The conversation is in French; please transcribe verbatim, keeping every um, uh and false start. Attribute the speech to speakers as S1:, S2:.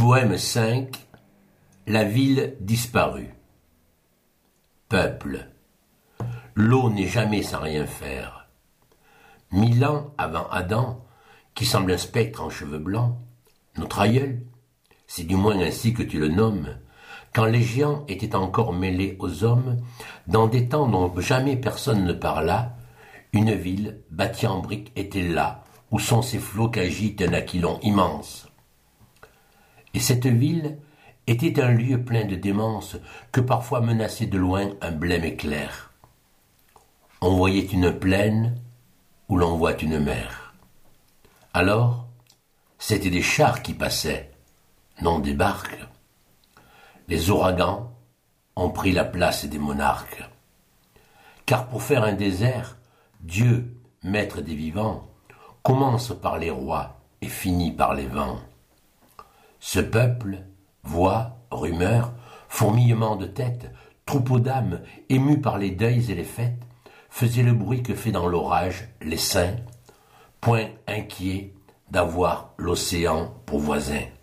S1: Poème cinq. La ville disparue. Peuple. L'eau n'est jamais sans rien faire. Mille ans avant Adam, qui semble un spectre en cheveux blancs, notre aïeul, c'est du moins ainsi que tu le nommes, quand les géants étaient encore mêlés aux hommes, dans des temps dont jamais personne ne parla, une ville, bâtie en briques, était là, où sont ces flots qu'agite un aquilon immense. Et cette ville était un lieu plein de démence que parfois menaçait de loin un blême éclair. On voyait une plaine où l'on voit une mer. Alors, c'étaient des chars qui passaient, non des barques. Les ouragans ont pris la place des monarques. Car pour faire un désert, Dieu, maître des vivants, commence par les rois et finit par les vents. Ce peuple, voix, rumeurs, fourmillement de têtes, troupeau d'âmes, émus par les deuils et les fêtes, faisait le bruit que fait dans l'orage les saints, point inquiets d'avoir l'océan pour voisin.